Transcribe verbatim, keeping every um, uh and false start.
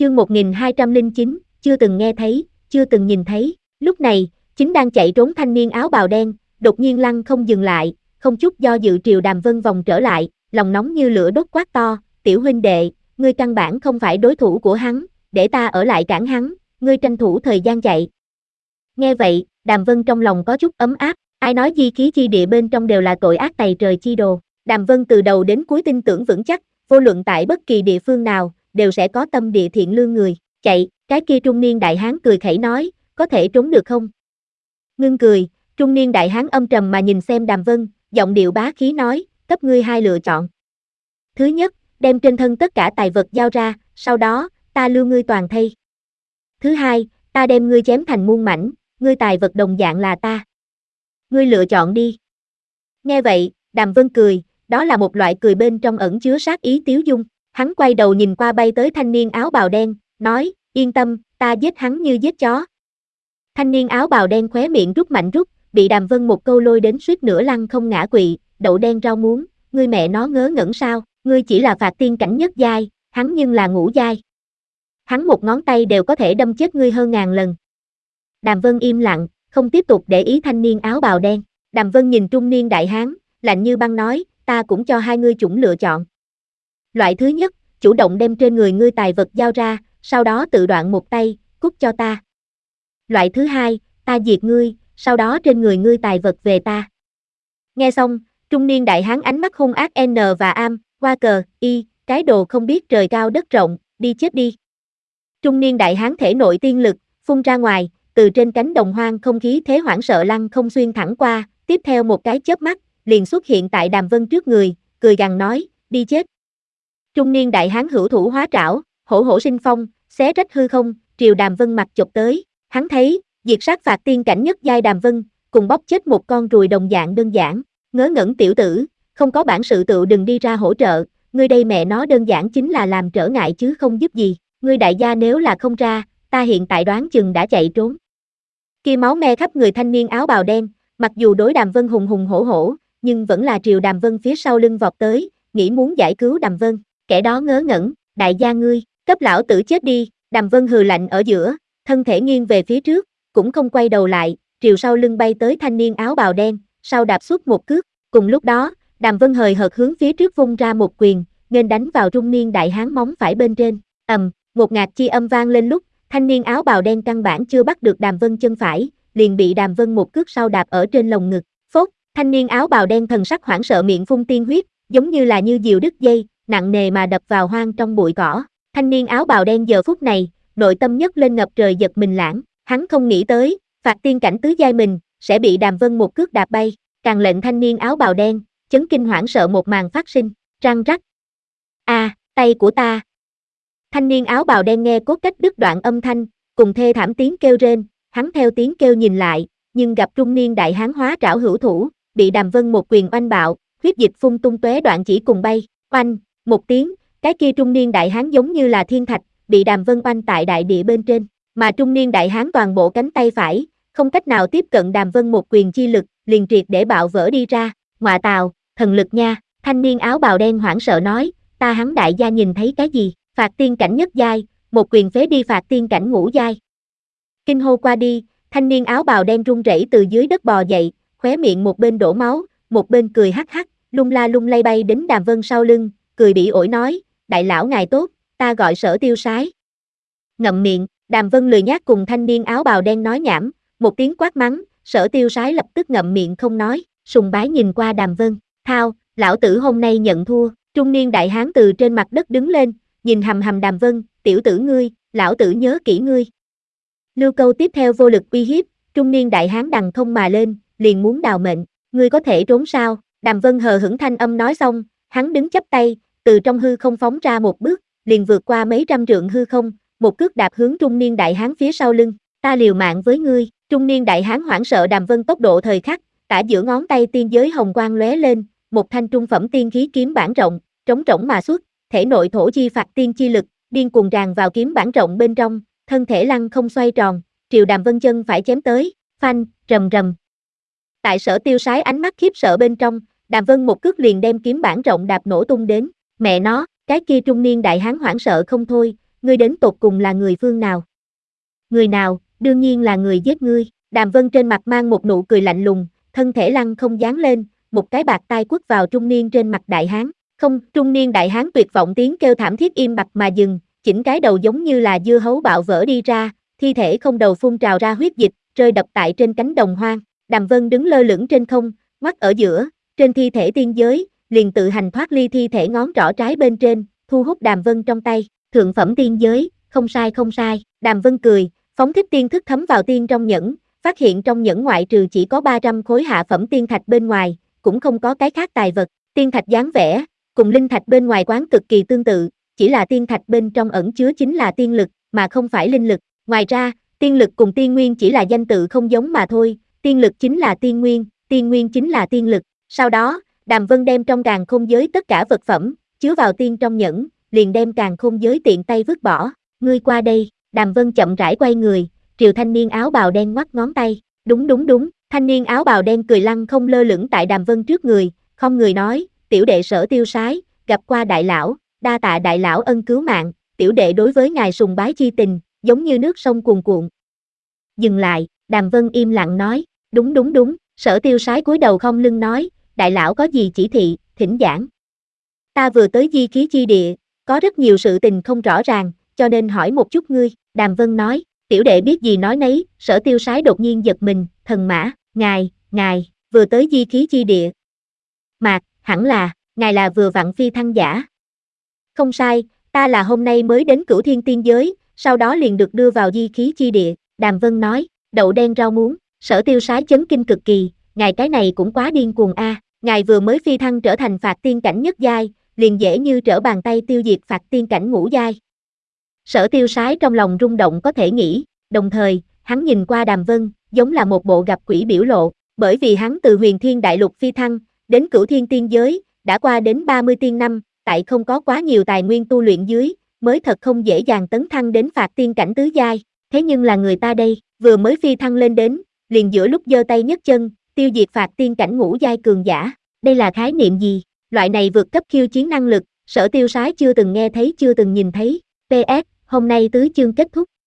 Chương một nghìn hai trăm lẻ chín, chưa từng nghe thấy, chưa từng nhìn thấy. Lúc này, chính đang chạy trốn thanh niên áo bào đen, đột nhiên lăng không dừng lại, không chút do dự triều Đàm Vân vòng trở lại, lòng nóng như lửa đốt quát to, tiểu huynh đệ, ngươi căn bản không phải đối thủ của hắn, để ta ở lại cản hắn, ngươi tranh thủ thời gian chạy. Nghe vậy, Đàm Vân trong lòng có chút ấm áp, ai nói di khí chi địa bên trong đều là tội ác tày trời chi đồ. Đàm Vân từ đầu đến cuối tin tưởng vững chắc, vô luận tại bất kỳ địa phương nào, đều sẽ có tâm địa thiện lương người. Chạy, cái kia trung niên đại hán cười khẩy nói, có thể trốn được không? Ngưng cười, trung niên đại hán âm trầm mà nhìn xem Đàm Vân, giọng điệu bá khí nói, cấp ngươi hai lựa chọn. Thứ nhất, đem trên thân tất cả tài vật giao ra, sau đó, ta lưu ngươi toàn thây. Thứ hai, ta đem ngươi chém thành muôn mảnh, ngươi tài vật đồng dạng là ta. Ngươi lựa chọn đi. Nghe vậy, Đàm Vân cười, đó là một loại cười bên trong ẩn chứa sát ý tiếu dung. Hắn quay đầu nhìn qua bay tới thanh niên áo bào đen, nói, yên tâm, ta giết hắn như giết chó. Thanh niên áo bào đen khóe miệng rút mạnh rút, bị Đàm Vân một câu lôi đến suýt nửa lăn không ngã quỵ, đậu đen rau muống, ngươi mẹ nó ngớ ngẩn sao, ngươi chỉ là phạt tiên cảnh nhất giai, hắn nhưng là ngũ giai. Hắn một ngón tay đều có thể đâm chết ngươi hơn ngàn lần. Đàm Vân im lặng, không tiếp tục để ý thanh niên áo bào đen. Đàm Vân nhìn trung niên đại hán, lạnh như băng nói, ta cũng cho hai ngươi chủng lựa chọn. Loại thứ nhất, chủ động đem trên người ngươi tài vật giao ra, sau đó tự đoạn một tay, cút cho ta. Loại thứ hai, ta diệt ngươi, sau đó trên người ngươi tài vật về ta. Nghe xong, trung niên đại hán ánh mắt hung ác N và am, qua cờ, y, cái đồ không biết trời cao đất rộng, đi chết đi. Trung niên đại hán thể nội tiên lực, phun ra ngoài, từ trên cánh đồng hoang không khí thế hoảng sợ lăng không xuyên thẳng qua, tiếp theo một cái chớp mắt, liền xuất hiện tại Đàm Vân trước người, cười gằn nói, đi chết. Trung niên đại hán hữu thủ hóa trảo, hổ hổ sinh phong, xé rách hư không, triều Đàm Vân mặt chụp tới, hắn thấy, diệt sát phạt tiên cảnh nhất giai Đàm Vân, cùng bóp chết một con ruồi đồng dạng đơn giản, ngớ ngẩn tiểu tử, không có bản sự tựu đừng đi ra hỗ trợ, ngươi đây mẹ nó đơn giản chính là làm trở ngại chứ không giúp gì, ngươi đại gia nếu là không ra, ta hiện tại đoán chừng đã chạy trốn. Kia máu me khắp người thanh niên áo bào đen, mặc dù đối Đàm Vân hùng hùng hổ hổ, nhưng vẫn là triều Đàm Vân phía sau lưng vọt tới, nghĩ muốn giải cứu Đàm Vân, kẻ đó ngớ ngẩn, đại gia ngươi, cấp lão tử chết đi, Đàm Vân hừ lạnh ở giữa, thân thể nghiêng về phía trước, cũng không quay đầu lại, triều sau lưng bay tới thanh niên áo bào đen, sau đạp xuất một cước, cùng lúc đó, Đàm Vân hời hợt hướng phía trước vung ra một quyền, nghênh đánh vào trung niên đại hán móng phải bên trên, ầm, một ngạt chi âm vang lên lúc, thanh niên áo bào đen căn bản chưa bắt được Đàm Vân chân phải, liền bị Đàm Vân một cước sau đạp ở trên lồng ngực, phốt, thanh niên áo bào đen thần sắc hoảng sợ miệng phun tiên huyết, giống như là như diều đứt dây, nặng nề mà đập vào hoang trong bụi cỏ. Thanh niên áo bào đen giờ phút này, nội tâm nhấc lên ngập trời giật mình lãng, hắn không nghĩ tới, phạt tiên cảnh tứ giai mình, sẽ bị Đàm Vân một cước đạp bay, càng lệnh thanh niên áo bào đen, chấn kinh hoảng sợ một màn phát sinh, răng rắc. A, à, tay của ta. Thanh niên áo bào đen nghe cốt cách đứt đoạn âm thanh, cùng thê thảm tiếng kêu rên, hắn theo tiếng kêu nhìn lại, nhưng gặp trung niên đại hán hóa trảo hữu thủ, bị Đàm Vân một quyền oanh bạo, huyết dịch phun tung tóe đoạn chỉ cùng bay, oanh, một tiếng, cái kia trung niên đại hán giống như là thiên thạch, bị Đàm Vân oanh tại đại địa bên trên, mà trung niên đại hán toàn bộ cánh tay phải, không cách nào tiếp cận Đàm Vân một quyền chi lực, liền triệt để bạo vỡ đi ra, ngọa tào, thần lực nha, thanh niên áo bào đen hoảng sợ nói, ta hắn đại gia nhìn thấy cái gì, phạt tiên cảnh nhất giai, một quyền phế đi phạt tiên cảnh ngũ giai. Kinh hô qua đi, thanh niên áo bào đen run rẩy từ dưới đất bò dậy, khóe miệng một bên đổ máu, một bên cười hắc hắc, lung la lung lay bay đến Đàm Vân sau lưng, cười bỉ ổi nói, đại lão ngài tốt, ta gọi Sở Tiêu Sái. Ngậm miệng, Đàm Vân lười nhác cùng thanh niên áo bào đen nói nhảm, một tiếng quát mắng, Sở Tiêu Sái lập tức ngậm miệng không nói, sùng bái nhìn qua Đàm Vân, thao, lão tử hôm nay nhận thua, trung niên đại hán từ trên mặt đất đứng lên, nhìn hầm hầm Đàm Vân, tiểu tử ngươi, lão tử nhớ kỹ ngươi. Lưu câu tiếp theo vô lực uy hiếp, trung niên đại hán đằng không mà lên, liền muốn đào mệnh, ngươi có thể trốn sao, Đàm Vân hờ hững thanh âm nói xong, hắn đứng chắp tay, từ trong hư không phóng ra một bước, liền vượt qua mấy trăm trượng hư không, một cước đạp hướng trung niên đại hán phía sau lưng, ta liều mạng với ngươi, trung niên đại hán hoảng sợ Đàm Vân tốc độ thời khắc, tả giữa ngón tay tiên giới hồng quang lóe lên, một thanh trung phẩm tiên khí kiếm bản rộng, trống rỗng mà xuất, thể nội thổ chi phạt tiên chi lực, điên cuồng tràn vào kiếm bản rộng bên trong, thân thể lăng không xoay tròn, triều Đàm Vân chân phải chém tới, phanh, rầm rầm. Tại Sở Tiêu Sái ánh mắt khiếp sợ bên trong, Đàm Vân một cước liền đem kiếm bản rộng đạp nổ tung đến, mẹ nó, cái kia trung niên đại hán hoảng sợ không thôi, ngươi đến tột cùng là người phương nào? Người nào, đương nhiên là người giết ngươi. Đàm Vân trên mặt mang một nụ cười lạnh lùng, thân thể lăng không giáng lên, một cái bạt tai quất vào trung niên trên mặt đại hán. Không, trung niên đại hán tuyệt vọng tiếng kêu thảm thiết im bặt mà dừng, chỉnh cái đầu giống như là dưa hấu bạo vỡ đi ra, thi thể không đầu phun trào ra huyết dịch, rơi đập tại trên cánh đồng hoang. Đàm Vân đứng lơ lửng trên không, mắt ở giữa, trên thi thể tiên giới, liền tự hành thoát ly thi thể ngón trỏ trái bên trên, thu hút Đàm Vân trong tay, thượng phẩm tiên giới, không sai không sai. Đàm Vân cười, phóng thích tiên thức thấm vào tiên trong nhẫn, phát hiện trong nhẫn ngoại trừ chỉ có ba trăm khối hạ phẩm tiên thạch bên ngoài, cũng không có cái khác tài vật. Tiên thạch dáng vẻ, cùng linh thạch bên ngoài quán cực kỳ tương tự, chỉ là tiên thạch bên trong ẩn chứa chính là tiên lực, mà không phải linh lực. Ngoài ra, tiên lực cùng tiên nguyên chỉ là danh tự không giống mà thôi, tiên lực chính là tiên nguyên, tiên nguyên chính là tiên lực. Sau đó, Đàm Vân đem trong càn khôn giới tất cả vật phẩm, chứa vào tiên trong nhẫn, liền đem càn khôn giới tiện tay vứt bỏ. Ngươi qua đây. Đàm Vân chậm rãi quay người, triều thanh niên áo bào đen ngoắc ngón tay. Đúng đúng đúng, thanh niên áo bào đen cười lăng không lơ lửng tại Đàm Vân trước người, không người nói, tiểu đệ Sở Tiêu Sái, gặp qua đại lão, đa tạ đại lão ân cứu mạng, tiểu đệ đối với ngài sùng bái chi tình, giống như nước sông cuồn cuộn. Dừng lại, Đàm Vân im lặng nói, đúng đúng đúng, Sở Tiêu Sái cúi đầu không lưng nói, đại lão có gì chỉ thị, thỉnh giảng. Ta vừa tới di khí chi địa, có rất nhiều sự tình không rõ ràng, cho nên hỏi một chút ngươi. Đàm Vân nói, tiểu đệ biết gì nói nấy. Sở Tiêu Sái đột nhiên giật mình, thần mã, ngài, ngài, vừa tới di khí chi địa. Mạc, hẳn là, ngài là vừa vặn phi thăng giả. Không sai, ta là hôm nay mới đến Cửu Thiên Tiên Giới, sau đó liền được đưa vào di khí chi địa. Đàm Vân nói, đậu đen rau muống. Sở Tiêu Sái chấn kinh cực kỳ, ngài cái này cũng quá điên cuồng a. Ngài vừa mới phi thăng trở thành phạt tiên cảnh nhất giai, liền dễ như trở bàn tay tiêu diệt phạt tiên cảnh ngũ giai. Sở Tiêu Sái trong lòng rung động có thể nghĩ, đồng thời, hắn nhìn qua Đàm Vân, giống là một bộ gặp quỷ biểu lộ, bởi vì hắn từ Huyền Thiên Đại Lục phi thăng, đến Cửu Thiên Tiên Giới, đã qua đến ba mươi tiên năm, tại không có quá nhiều tài nguyên tu luyện dưới, mới thật không dễ dàng tấn thăng đến phạt tiên cảnh tứ giai, thế nhưng là người ta đây, vừa mới phi thăng lên đến, liền giữa lúc giơ tay nhấc chân, tiêu diệt phạt tiên cảnh ngũ giai cường giả, đây là khái niệm gì? Loại này vượt cấp khiêu chiến năng lực, Sở Tiêu Sái chưa từng nghe thấy chưa từng nhìn thấy. pê ét, hôm nay tứ chương kết thúc.